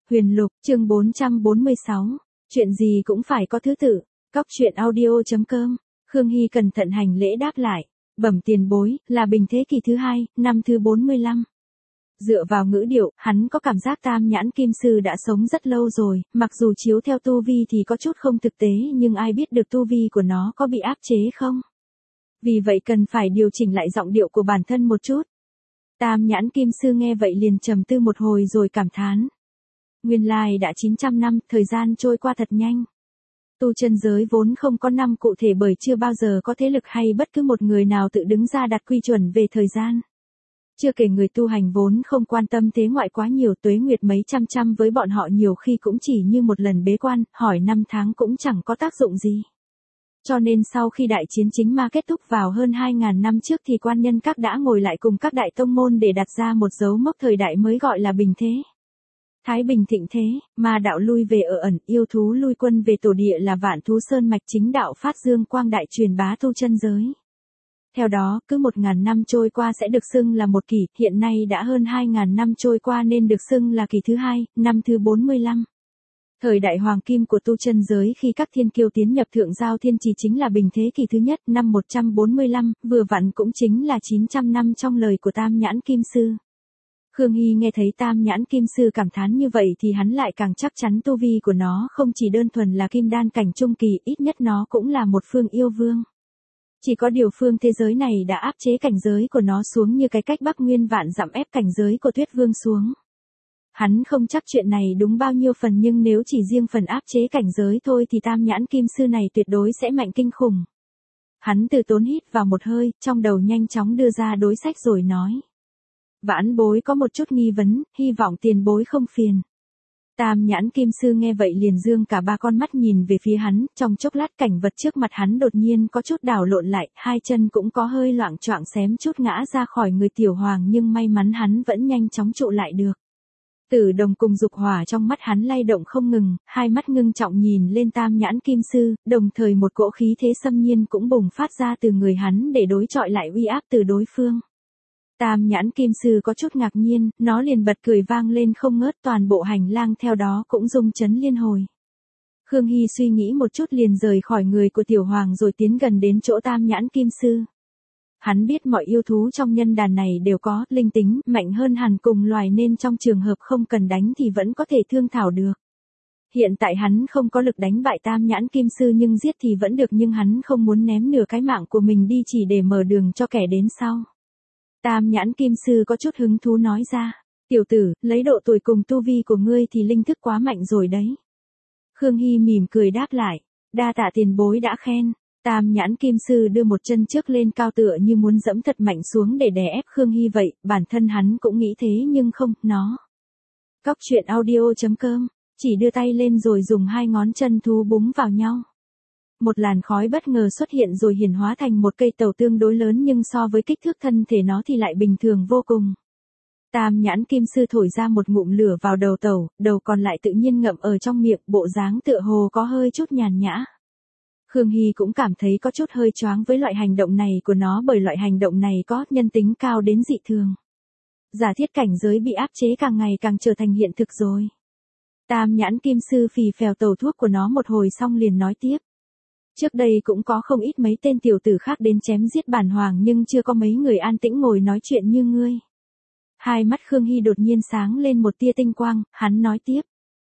Huyền Lục, chương 446. Chuyện gì cũng phải có thứ tự. Cóc truyện audio.com. Khương Hy cẩn thận hành lễ đáp lại. Bẩm tiền bối, là bình thế kỷ thứ 2, năm thứ 45. Dựa vào ngữ điệu, hắn có cảm giác Tam Nhãn Kim Sư đã sống rất lâu rồi, mặc dù chiếu theo tu vi thì có chút không thực tế nhưng ai biết được tu vi của nó có bị áp chế không? Vì vậy cần phải điều chỉnh lại giọng điệu của bản thân một chút. Tam Nhãn Kim Sư nghe vậy liền trầm tư một hồi rồi cảm thán. Nguyên lai đã 900 năm, thời gian trôi qua thật nhanh. Tu chân giới vốn không có năm cụ thể bởi chưa bao giờ có thế lực hay bất cứ một người nào tự đứng ra đặt quy chuẩn về thời gian. Chưa kể người tu hành vốn không quan tâm thế ngoại quá nhiều, tuế nguyệt mấy trăm với bọn họ nhiều khi cũng chỉ như một lần bế quan, hỏi năm tháng cũng chẳng có tác dụng gì. Cho nên sau khi đại chiến chính ma kết thúc vào hơn 2.000 năm trước thì quan nhân các đã ngồi lại cùng các đại tông môn để đặt ra một dấu mốc thời đại mới gọi là bình thế. Thái bình thịnh thế, ma đạo lui về ở ẩn, yêu thú lui quân về tổ địa là Vạn Thú Sơn mạch, chính đạo phát dương quang đại truyền bá tu chân giới. Theo đó, cứ 1.000 năm trôi qua sẽ được xưng là một kỷ, hiện nay đã hơn 2.000 năm trôi qua nên được xưng là kỷ thứ 2, năm thứ 45. Thời đại hoàng kim của tu chân giới khi các thiên kiêu tiến nhập thượng giao thiên trì chính là bình thế kỷ thứ nhất, năm 145, vừa vặn cũng chính là 900 năm trong lời của Tam Nhãn Kim Sư. Khương Hy nghe thấy Tam Nhãn Kim Sư cảm thán như vậy thì hắn lại càng chắc chắn tu vi của nó không chỉ đơn thuần là kim đan cảnh trung kỳ, ít nhất nó cũng là một phương yêu vương. Chỉ có điều phương thế giới này đã áp chế cảnh giới của nó xuống như cái cách Bắc Nguyên vạn dặm ép cảnh giới của Tuyết Vương xuống. Hắn không chắc chuyện này đúng bao nhiêu phần nhưng nếu chỉ riêng phần áp chế cảnh giới thôi thì Tam Nhãn Kim Sư này tuyệt đối sẽ mạnh kinh khủng. Hắn từ tốn hít vào một hơi, trong đầu nhanh chóng đưa ra đối sách rồi nói. Vãn bối có một chút nghi vấn, hy vọng tiền bối không phiền. Tam Nhãn Kim Sư nghe vậy liền dương cả ba con mắt nhìn về phía hắn, trong chốc lát cảnh vật trước mặt hắn đột nhiên có chút đảo lộn lại, hai chân cũng có hơi loạng choạng xém chút ngã ra khỏi người tiểu hoàng nhưng may mắn hắn vẫn nhanh chóng trụ lại được. Tử đồng cùng dục hỏa trong mắt hắn lay động không ngừng, hai mắt ngưng trọng nhìn lên Tam Nhãn Kim Sư, đồng thời một cỗ khí thế xâm nhiên cũng bùng phát ra từ người hắn để đối chọi lại uy áp từ đối phương. Tam Nhãn Kim Sư có chút ngạc nhiên, nó liền bật cười vang lên không ngớt, toàn bộ hành lang theo đó cũng rung chấn liên hồi. Khương Hy suy nghĩ một chút liền rời khỏi người của tiểu hoàng rồi tiến gần đến chỗ Tam Nhãn Kim Sư. Hắn biết mọi yêu thú trong nhân đàn này đều có linh tính mạnh hơn hẳn cùng loài nên trong trường hợp không cần đánh thì vẫn có thể thương thảo được. Hiện tại hắn không có lực đánh bại Tam Nhãn Kim Sư nhưng giết thì vẫn được, nhưng hắn không muốn ném nửa cái mạng của mình đi chỉ để mở đường cho kẻ đến sau. Tam Nhãn Kim Sư có chút hứng thú nói ra, tiểu tử, lấy độ tuổi cùng tu vi của ngươi thì linh thức quá mạnh rồi đấy. Khương Hy mỉm cười đáp lại, đa tạ tiền bối đã khen. Tam Nhãn Kim Sư đưa một chân trước lên cao tựa như muốn dẫm thật mạnh xuống để đè ép Khương Hy vậy, bản thân hắn cũng nghĩ thế nhưng không, nó. Cóc truyện audio.com, chỉ đưa tay lên rồi dùng hai ngón chân thú búng vào nhau. Một làn khói bất ngờ xuất hiện rồi hiển hóa thành một cây tàu tương đối lớn nhưng so với kích thước thân thể nó thì lại bình thường vô cùng. Tam Nhãn Kim Sư thổi ra một ngụm lửa vào đầu tàu, đầu còn lại tự nhiên ngậm ở trong miệng, bộ dáng tựa hồ có hơi chút nhàn nhã. Khương Hy cũng cảm thấy có chút hơi choáng với loại hành động này của nó bởi loại hành động này có nhân tính cao đến dị thường. Giả thiết cảnh giới bị áp chế càng ngày càng trở thành hiện thực rồi. Tam Nhãn Kim Sư phì phèo tàu thuốc của nó một hồi xong liền nói tiếp. Trước đây cũng có không ít mấy tên tiểu tử khác đến chém giết bản hoàng nhưng chưa có mấy người an tĩnh ngồi nói chuyện như ngươi. Hai mắt Khương Hy đột nhiên sáng lên một tia tinh quang, hắn nói tiếp.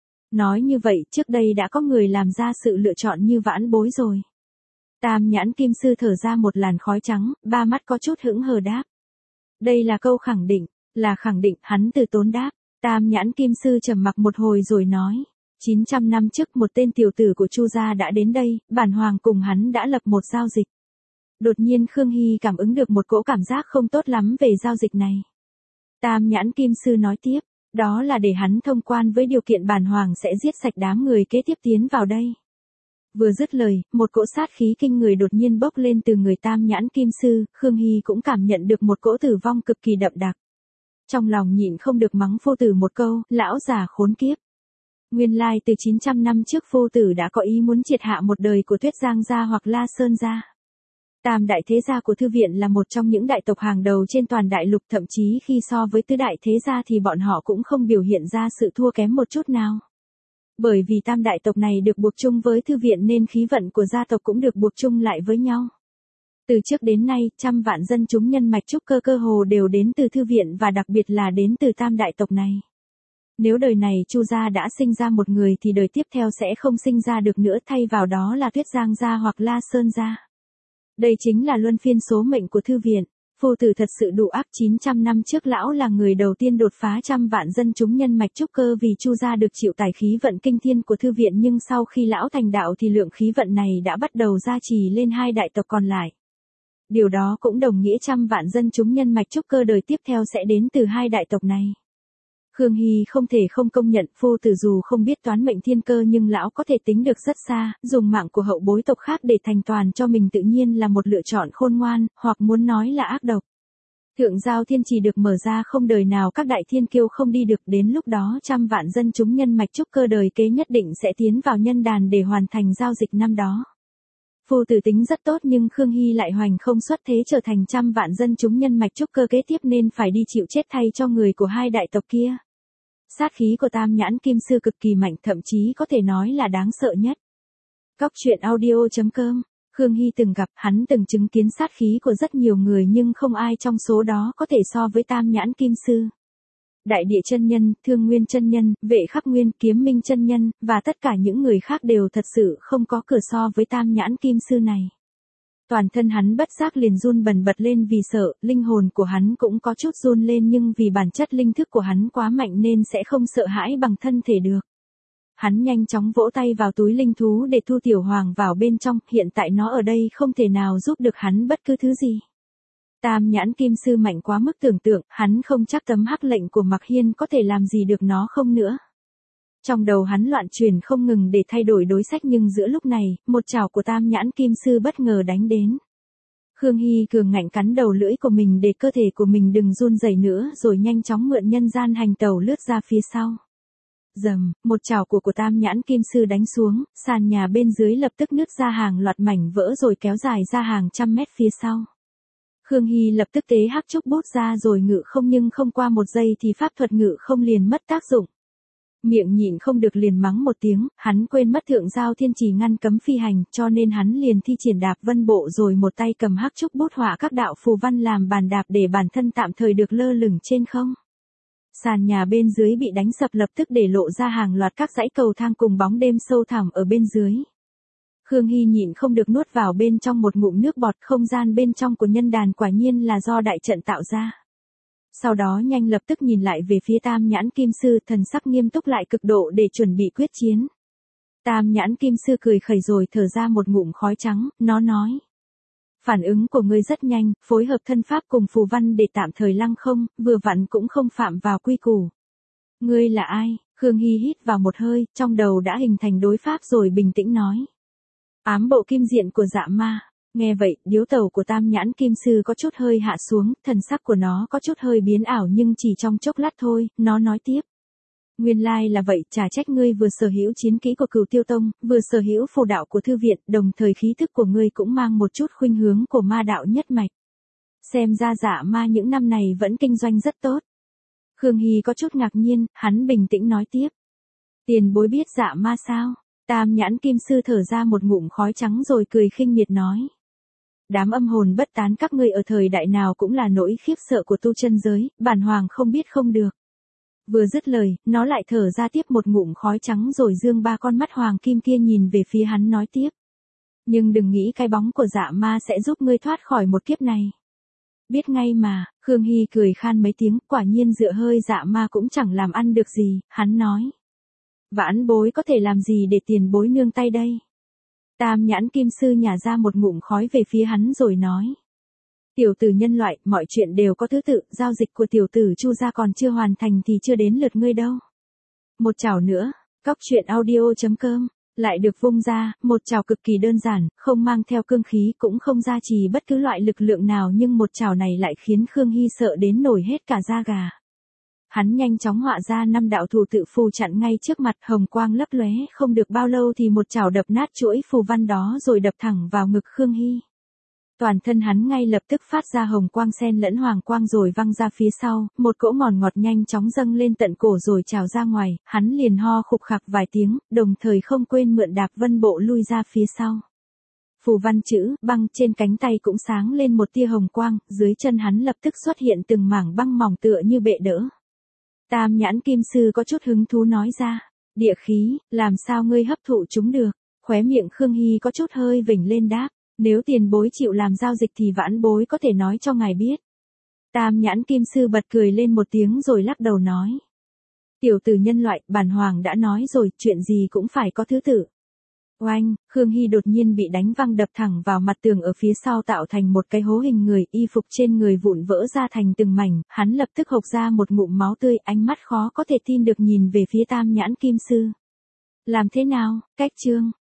Nói như vậy trước đây đã có người làm ra sự lựa chọn như vãn bối rồi. Tam Nhãn Kim Sư thở ra một làn khói trắng, ba mắt có chút hững hờ đáp. Đây là câu khẳng định, là khẳng định, hắn từ tốn đáp. Tam Nhãn Kim Sư trầm mặc một hồi rồi nói. 900 năm trước một tên tiểu tử của Chu gia đã đến đây, bản hoàng cùng hắn đã lập một giao dịch. Đột nhiên Khương Hy cảm ứng được một cỗ cảm giác không tốt lắm về giao dịch này. Tam Nhãn Kim Sư nói tiếp, đó là để hắn thông quan với điều kiện bản hoàng sẽ giết sạch đám người kế tiếp tiến vào đây. Vừa dứt lời, một cỗ sát khí kinh người đột nhiên bốc lên từ người Tam Nhãn Kim Sư, Khương Hy cũng cảm nhận được một cỗ tử vong cực kỳ đậm đặc. Trong lòng nhịn không được mắng phu tử một câu, lão già khốn kiếp. Nguyên lai từ 900 năm trước phu tử đã có ý muốn triệt hạ một đời của Tuyết Giang gia hoặc La Sơn gia. Tam đại thế gia của thư viện là một trong những đại tộc hàng đầu trên toàn đại lục, thậm chí khi so với tứ đại thế gia thì bọn họ cũng không biểu hiện ra sự thua kém một chút nào. Bởi vì tam đại tộc này được buộc chung với thư viện nên khí vận của gia tộc cũng được buộc chung lại với nhau. Từ trước đến nay, trăm vạn dân chúng nhân mạch trúc cơ cơ hồ đều đến từ thư viện và đặc biệt là đến từ tam đại tộc này. Nếu đời này Chu gia đã sinh ra một người thì đời tiếp theo sẽ không sinh ra được nữa, thay vào đó là Tuyết Giang gia hoặc La Sơn gia. Đây chính là luân phiên số mệnh của thư viện. Phu tử thật sự đủ ác, 900 năm trước lão là người đầu tiên đột phá trăm vạn dân chúng nhân mạch trúc cơ vì Chu gia được chịu tài khí vận kinh thiên của thư viện, nhưng sau khi lão thành đạo thì lượng khí vận này đã bắt đầu gia trì lên hai đại tộc còn lại. Điều đó cũng đồng nghĩa trăm vạn dân chúng nhân mạch trúc cơ đời tiếp theo sẽ đến từ hai đại tộc này. Khương Hy không thể không công nhận phu tử dù không biết toán mệnh thiên cơ nhưng lão có thể tính được rất xa, dùng mạng của hậu bối tộc khác để thành toàn cho mình tự nhiên là một lựa chọn khôn ngoan, hoặc muốn nói là ác độc. Thượng giao thiên trì được mở ra, không đời nào các đại thiên kiêu không đi được, đến lúc đó trăm vạn dân chúng nhân mạch trúc cơ đời kế nhất định sẽ tiến vào nhân đàn để hoàn thành giao dịch năm đó. Phu tử tính rất tốt nhưng Khương Hy lại hoành không xuất thế trở thành trăm vạn dân chúng nhân mạch trúc cơ kế tiếp nên phải đi chịu chết thay cho người của hai đại tộc kia. Sát khí của Tam Nhãn Kim Sư cực kỳ mạnh, thậm chí có thể nói là đáng sợ nhất. Cóc truyện audio.com. Khương Hy từng gặp, hắn từng chứng kiến sát khí của rất nhiều người nhưng không ai trong số đó có thể so với Tam Nhãn Kim Sư. Đại Địa chân nhân, Thương Nguyên chân nhân, Vệ Khắc Nguyên, Kiếm Minh chân nhân, và tất cả những người khác đều thật sự không có cửa so với Tam Nhãn Kim Sư này. Toàn thân hắn bất giác liền run bần bật lên vì sợ, linh hồn của hắn cũng có chút run lên nhưng vì bản chất linh thức của hắn quá mạnh nên sẽ không sợ hãi bằng thân thể được. Hắn nhanh chóng vỗ tay vào túi linh thú để thu Tiểu Hoàng vào bên trong, hiện tại nó ở đây không thể nào giúp được hắn bất cứ thứ gì. Tam Nhãn Kim Sư mạnh quá mức tưởng tượng, hắn không chắc tấm hắc lệnh của Mạc Hiên có thể làm gì được nó không nữa. Trong đầu hắn loạn chuyển không ngừng để thay đổi đối sách, nhưng giữa lúc này, một chảo của Tam Nhãn Kim Sư bất ngờ đánh đến. Khương Hy cường ngạnh cắn đầu lưỡi của mình để cơ thể của mình đừng run rẩy nữa rồi nhanh chóng mượn nhân gian hành tẩu lướt ra phía sau. Rầm, một chảo của Tam Nhãn Kim Sư đánh xuống, sàn nhà bên dưới lập tức nứt ra hàng loạt mảnh vỡ rồi kéo dài ra hàng trăm mét phía sau. Khương Hy lập tức tế hắc trúc bút ra rồi ngự không, nhưng không qua một giây thì pháp thuật ngự không liền mất tác dụng. Miệng nhịn không được liền mắng một tiếng, hắn quên mất thượng giao thiên trì ngăn cấm phi hành, cho nên hắn liền thi triển đạp vân bộ rồi một tay cầm hắc trúc bút họa các đạo phù văn làm bàn đạp để bản thân tạm thời được lơ lửng trên không. Sàn nhà bên dưới bị đánh sập, lập tức để lộ ra hàng loạt các dãy cầu thang cùng bóng đêm sâu thẳm ở bên dưới. Khương Hy nhịn không được nuốt vào bên trong một ngụm nước bọt, không gian bên trong của nhân đàn quả nhiên là do đại trận tạo ra. Sau đó nhanh lập tức nhìn lại về phía Tam Nhãn Kim Sư, thần sắc nghiêm túc lại cực độ để chuẩn bị quyết chiến. Tam Nhãn Kim Sư cười khẩy rồi thở ra một ngụm khói trắng, nó nói. Phản ứng của ngươi rất nhanh, phối hợp thân pháp cùng phù văn để tạm thời lăng không, vừa vặn cũng không phạm vào quy củ. Ngươi là ai? Khương Hy hít vào một hơi, trong đầu đã hình thành đối pháp rồi bình tĩnh nói. Ám bộ kim diện của Dạ Ma. Nghe vậy, điếu tẩu của Tam Nhãn Kim Sư có chút hơi hạ xuống, thần sắc của nó có chút hơi biến ảo nhưng chỉ trong chốc lát thôi, nó nói tiếp. Nguyên lai là vậy, chả trách ngươi vừa sở hữu chiến kỹ của Cửu Tiêu Tông, vừa sở hữu phù đạo của thư viện, đồng thời khí thức của ngươi cũng mang một chút khuynh hướng của ma đạo nhất mạch. Xem ra Dạ Ma những năm này vẫn kinh doanh rất tốt. Khương Hy có chút ngạc nhiên, hắn bình tĩnh nói tiếp. Tiền bối biết Dạ Ma sao? Tam Nhãn Kim Sư thở ra một ngụm khói trắng rồi cười khinh miệt nói. Đám âm hồn bất tán các ngươi ở thời đại nào cũng là nỗi khiếp sợ của tu chân giới, bản hoàng không biết không được. Vừa dứt lời, nó lại thở ra tiếp một ngụm khói trắng rồi dương ba con mắt hoàng kim kia nhìn về phía hắn nói tiếp. Nhưng đừng nghĩ cái bóng của Dạ Ma sẽ giúp ngươi thoát khỏi một kiếp này. Biết ngay mà, Khương Hy cười khan mấy tiếng, quả nhiên dựa hơi Dạ Ma cũng chẳng làm ăn được gì, hắn nói. Vãn bối có thể làm gì để tiền bối nương tay đây? Tam Nhãn Kim Sư nhả ra một ngụm khói về phía hắn rồi nói. Tiểu tử nhân loại, mọi chuyện đều có thứ tự, giao dịch của tiểu tử Chu gia còn chưa hoàn thành thì chưa đến lượt ngươi đâu. Một chảo nữa, cóc truyện audio.com, lại được vung ra, một chảo cực kỳ đơn giản, không mang theo cương khí cũng không gia trì bất cứ loại lực lượng nào nhưng một chảo này lại khiến Khương Hy sợ đến nổi hết cả da gà. Hắn nhanh chóng họa ra 5 đạo thủ tự phù chặn ngay trước mặt, hồng quang lấp lóe, không được bao lâu thì một chảo đập nát chuỗi phù văn đó rồi đập thẳng vào ngực Khương Hy. Toàn thân hắn ngay lập tức phát ra hồng quang xen lẫn hoàng quang rồi văng ra phía sau, một cỗ mòn ngọt nhanh chóng dâng lên tận cổ rồi trào ra ngoài, hắn liền ho khục khặc vài tiếng, đồng thời không quên mượn Đạp Vân Bộ lui ra phía sau. Phù văn chữ băng trên cánh tay cũng sáng lên một tia hồng quang, dưới chân hắn lập tức xuất hiện từng mảng băng mỏng tựa như bệ đỡ. Tam Nhãn Kim Sư có chút hứng thú nói ra, địa khí, làm sao ngươi hấp thụ chúng được? Khóe miệng Khương Hy có chút hơi vểnh lên đáp, nếu tiền bối chịu làm giao dịch thì vãn bối có thể nói cho ngài biết. Tam Nhãn Kim Sư bật cười lên một tiếng rồi lắc đầu nói. Tiểu tử nhân loại, bản hoàng đã nói rồi, chuyện gì cũng phải có thứ tự. Oanh, Khương Hy đột nhiên bị đánh văng đập thẳng vào mặt tường ở phía sau tạo thành một cái hố hình người, y phục trên người vụn vỡ ra thành từng mảnh, hắn lập tức hộc ra một ngụm máu tươi, ánh mắt khó có thể tin được nhìn về phía Tam Nhãn Kim Sư. Làm thế nào, cách chương